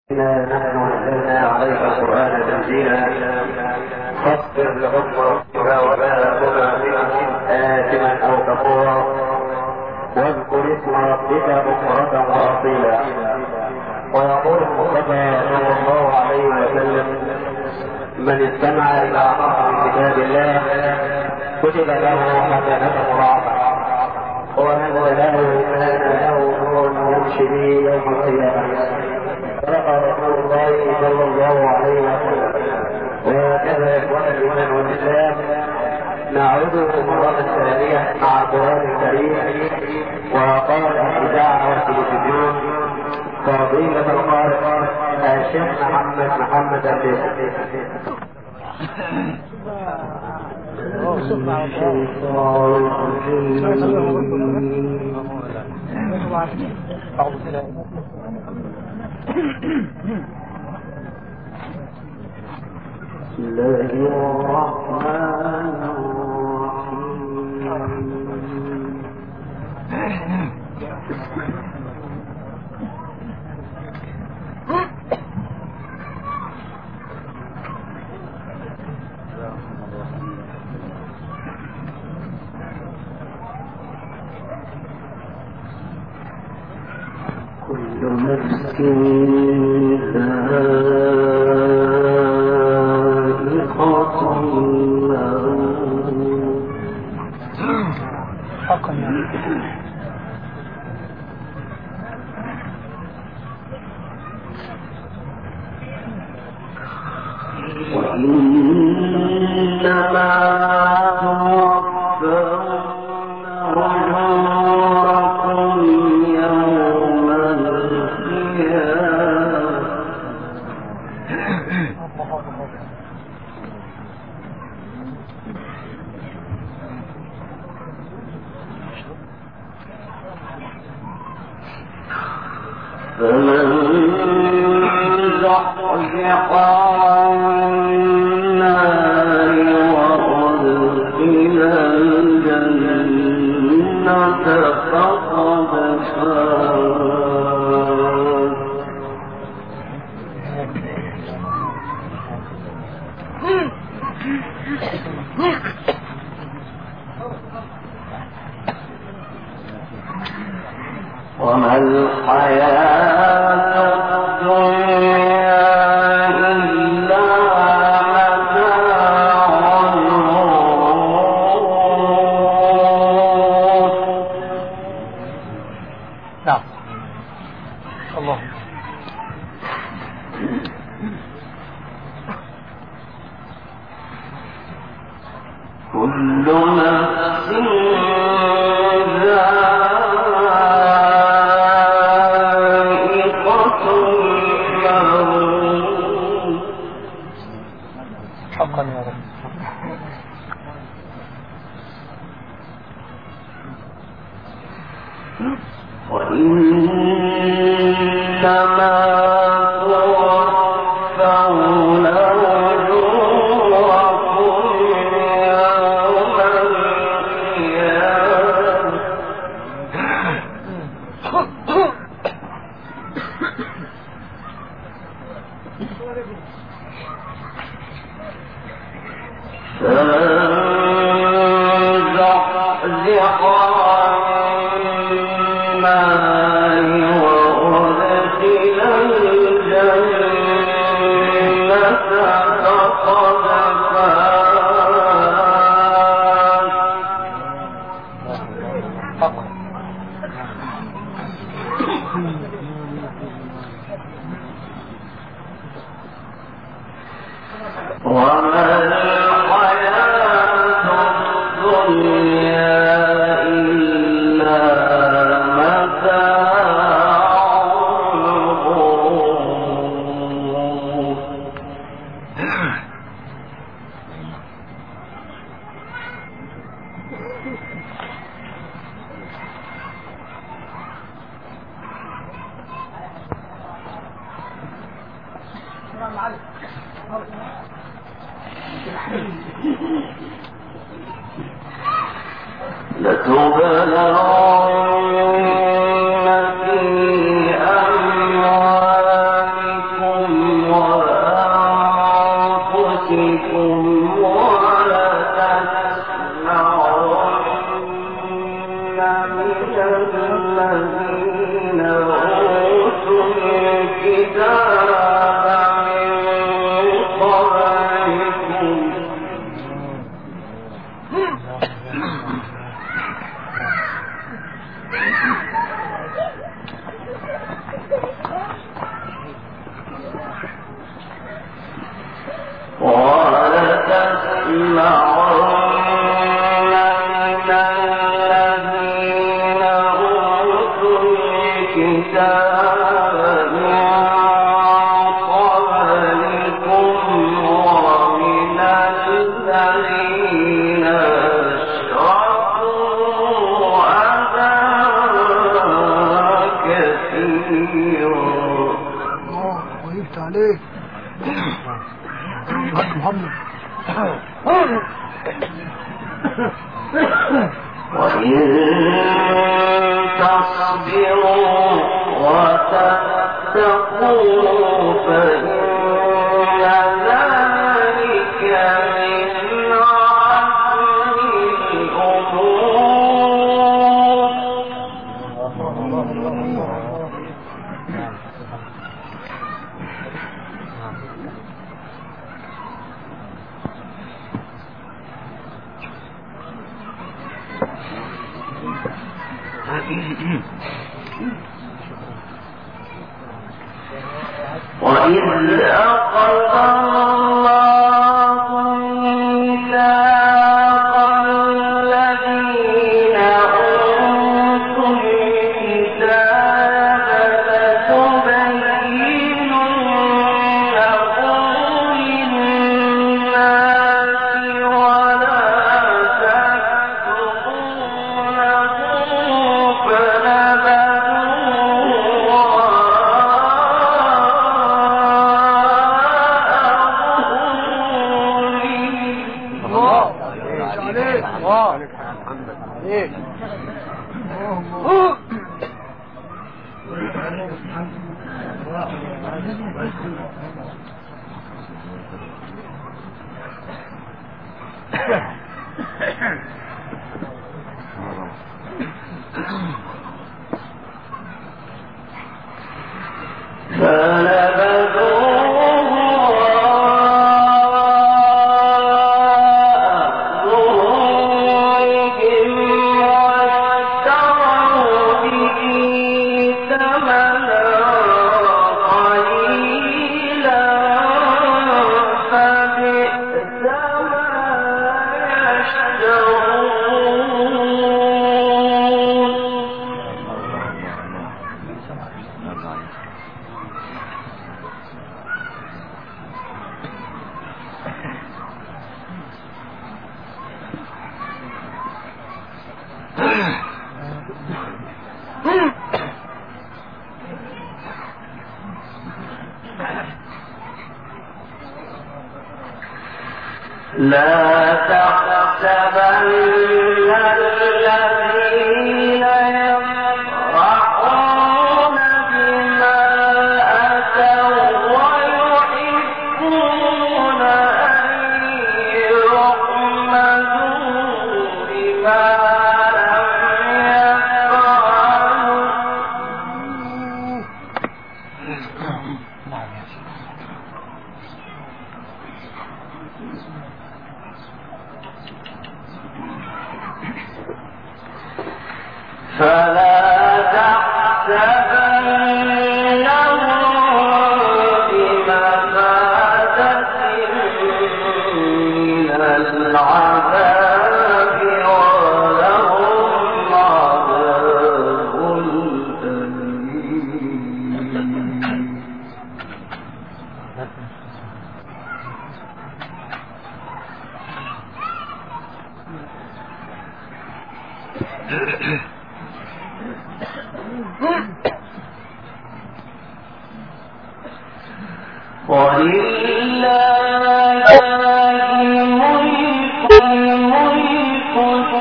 نحن أنزلنا عليك القرآن تنزيلا فاصبر لحكم ربك ولا تطع منهم آثما أو كفورا واذكر اسم ربك بكرة وأصيلا. ويقول المصطفى صلى الله عليه وسلم: من استمع إلى حرف من كتاب الله كتب له حسنة مضاعفة ونزل له كان له نور يمشي به يوم القيامة. صدق رسول الله صلى الله عليه وسلم. وهكذا إخوان الإيمان والإسلام نعود مرة ثانية مع القرآن الكريم وقال الإذاعة والتلفزيون فضيلة القارئ الشيخ محمد البيت. بسم الله الرحمن الرحيم. كل نفس ذائقة الموت. وإنما فمن زحزح عن النار وأدخل الجنة فقد فاز. وما الحياة الدنيا إلا متاع الغرور. نعم الله. كل نفس حقا يا رب. وإنما توفون أجوركم يوم القيامة فزحزح عن النار وأدخل الجنة فقد فاز. وما الحياة الدنيا إلا متاع الغرور. لتبلغن في أموالكم وإذ أخذ الله ميثاق الذين أوتوا الكتاب لتبيننه للناس ولا تكتمونه لا تحسبن الذين يفرحون بما أتوا ويحبون أن يحمدوا بما لم يفعلوا فلا تحسبنهم بمفازة من العذاب ولهم عذاب أليم. ولله